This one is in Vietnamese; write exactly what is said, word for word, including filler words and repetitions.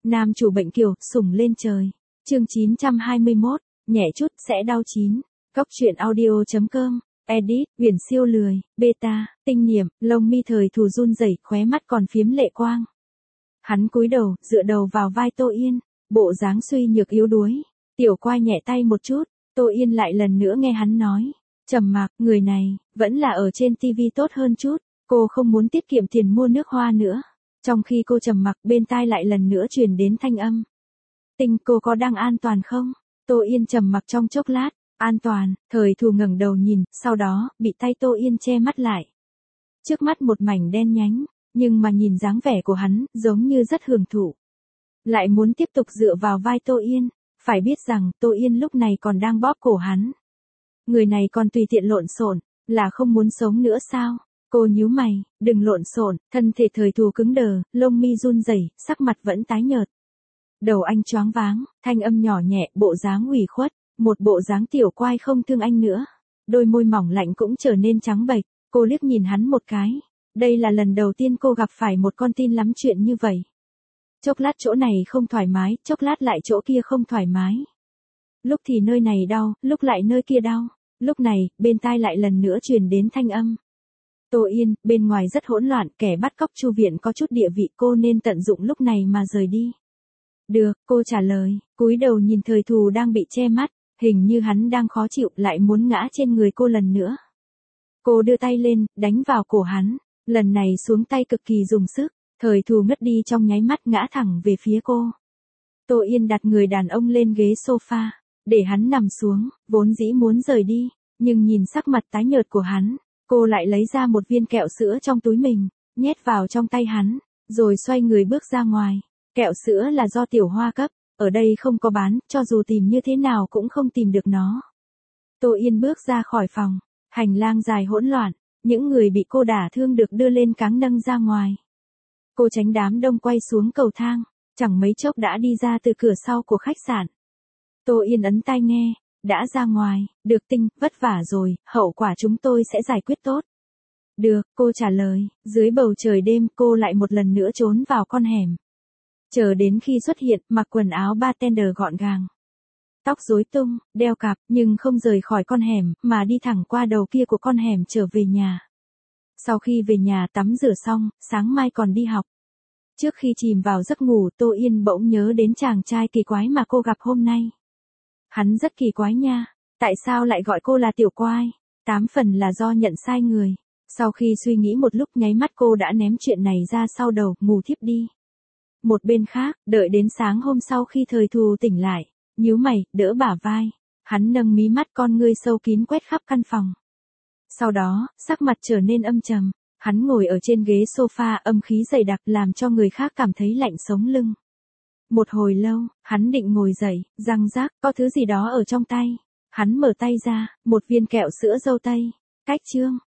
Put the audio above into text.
Nam chủ bệnh kiều, sủng lên trời. Chương chín trăm hai mươi mốt, nhẹ chút, sẽ đau chín. Cốc truyện audio chấm com, edit, Huyền siêu lười, beta, tinh niệm, lông mi thời thù run rẩy, khóe mắt còn phiếm lệ quang. Hắn cúi đầu, dựa đầu vào vai Tô Yên, bộ dáng suy nhược yếu đuối. Tiểu Quai nhẹ tay một chút, Tô Yên lại lần nữa nghe hắn nói. Trầm mặc, người này, vẫn là ở trên tivi tốt hơn chút, cô không muốn tiết kiệm tiền mua nước hoa nữa. Trong khi cô trầm mặc, bên tai lại lần nữa truyền đến thanh âm. Tinh, cô có đang an toàn không? Tô Yên trầm mặc trong chốc lát. An toàn, thời thù ngẩng đầu nhìn, sau đó, bị tay Tô Yên che mắt lại. Trước mắt một mảnh đen nhánh, nhưng mà nhìn dáng vẻ của hắn, giống như rất hưởng thụ. Lại muốn tiếp tục dựa vào vai Tô Yên, phải biết rằng, Tô Yên lúc này còn đang bóp cổ hắn. Người này còn tùy tiện lộn xộn, là không muốn sống nữa sao? Cô nhíu mày, đừng lộn xộn, thân thể thời thù cứng đờ, lông mi run rẩy, sắc mặt vẫn tái nhợt. Đầu anh choáng váng, thanh âm nhỏ nhẹ, bộ dáng ủy khuất, một bộ dáng Tiểu Quai không thương anh nữa. Đôi môi mỏng lạnh cũng trở nên trắng bệch, cô liếc nhìn hắn một cái. Đây là lần đầu tiên cô gặp phải một con tin lắm chuyện như vậy. Chốc lát chỗ này không thoải mái, chốc lát lại chỗ kia không thoải mái. Lúc thì nơi này đau, lúc lại nơi kia đau. Lúc này, bên tai lại lần nữa truyền đến thanh âm. Tô Yên, bên ngoài rất hỗn loạn, kẻ bắt cóc Chu viện có chút địa vị, cô nên tận dụng lúc này mà rời đi. Được, cô trả lời, cúi đầu nhìn thời thù đang bị che mắt, hình như hắn đang khó chịu, lại muốn ngã trên người cô lần nữa. Cô đưa tay lên, đánh vào cổ hắn, lần này xuống tay cực kỳ dùng sức, thời thù ngất đi trong nháy mắt ngã thẳng về phía cô. Tô Yên đặt người đàn ông lên ghế sofa, để hắn nằm xuống, vốn dĩ muốn rời đi, nhưng nhìn sắc mặt tái nhợt của hắn, cô lại lấy ra một viên kẹo sữa trong túi mình, nhét vào trong tay hắn, rồi xoay người bước ra ngoài. Kẹo sữa là do Tiểu Hoa cấp, ở đây không có bán, cho dù tìm như thế nào cũng không tìm được nó. Tô Yên bước ra khỏi phòng, hành lang dài hỗn loạn, những người bị cô đả thương được đưa lên cáng nâng ra ngoài. Cô tránh đám đông quay xuống cầu thang, chẳng mấy chốc đã đi ra từ cửa sau của khách sạn. Tô Yên ấn tai nghe, đã ra ngoài, được Tinh, vất vả rồi, hậu quả chúng tôi sẽ giải quyết tốt. Được, cô trả lời, dưới bầu trời đêm cô lại một lần nữa trốn vào con hẻm. Chờ đến khi xuất hiện, mặc quần áo bartender gọn gàng. Tóc rối tung, đeo cặp, nhưng không rời khỏi con hẻm, mà đi thẳng qua đầu kia của con hẻm trở về nhà. Sau khi về nhà tắm rửa xong, sáng mai còn đi học. Trước khi chìm vào giấc ngủ, Tô Yên bỗng nhớ đến chàng trai kỳ quái mà cô gặp hôm nay. Hắn rất kỳ quái nha, tại sao lại gọi cô là Tiểu Quai? Tám phần là do nhận sai người. Sau khi suy nghĩ một lúc nháy mắt cô đã ném chuyện này ra sau đầu, ngủ thiếp đi. Một bên khác, đợi đến sáng hôm sau khi thời thù tỉnh lại, nhíu mày, đỡ bả vai. Hắn nâng mí mắt con ngươi sâu kín quét khắp căn phòng. Sau đó, sắc mặt trở nên âm trầm. Hắn ngồi ở trên ghế sofa âm khí dày đặc làm cho người khác cảm thấy lạnh sống lưng. Một hồi lâu, hắn định ngồi dậy, răng rác, có thứ gì đó ở trong tay. Hắn mở tay ra, một viên kẹo sữa dâu tây. Cách chương.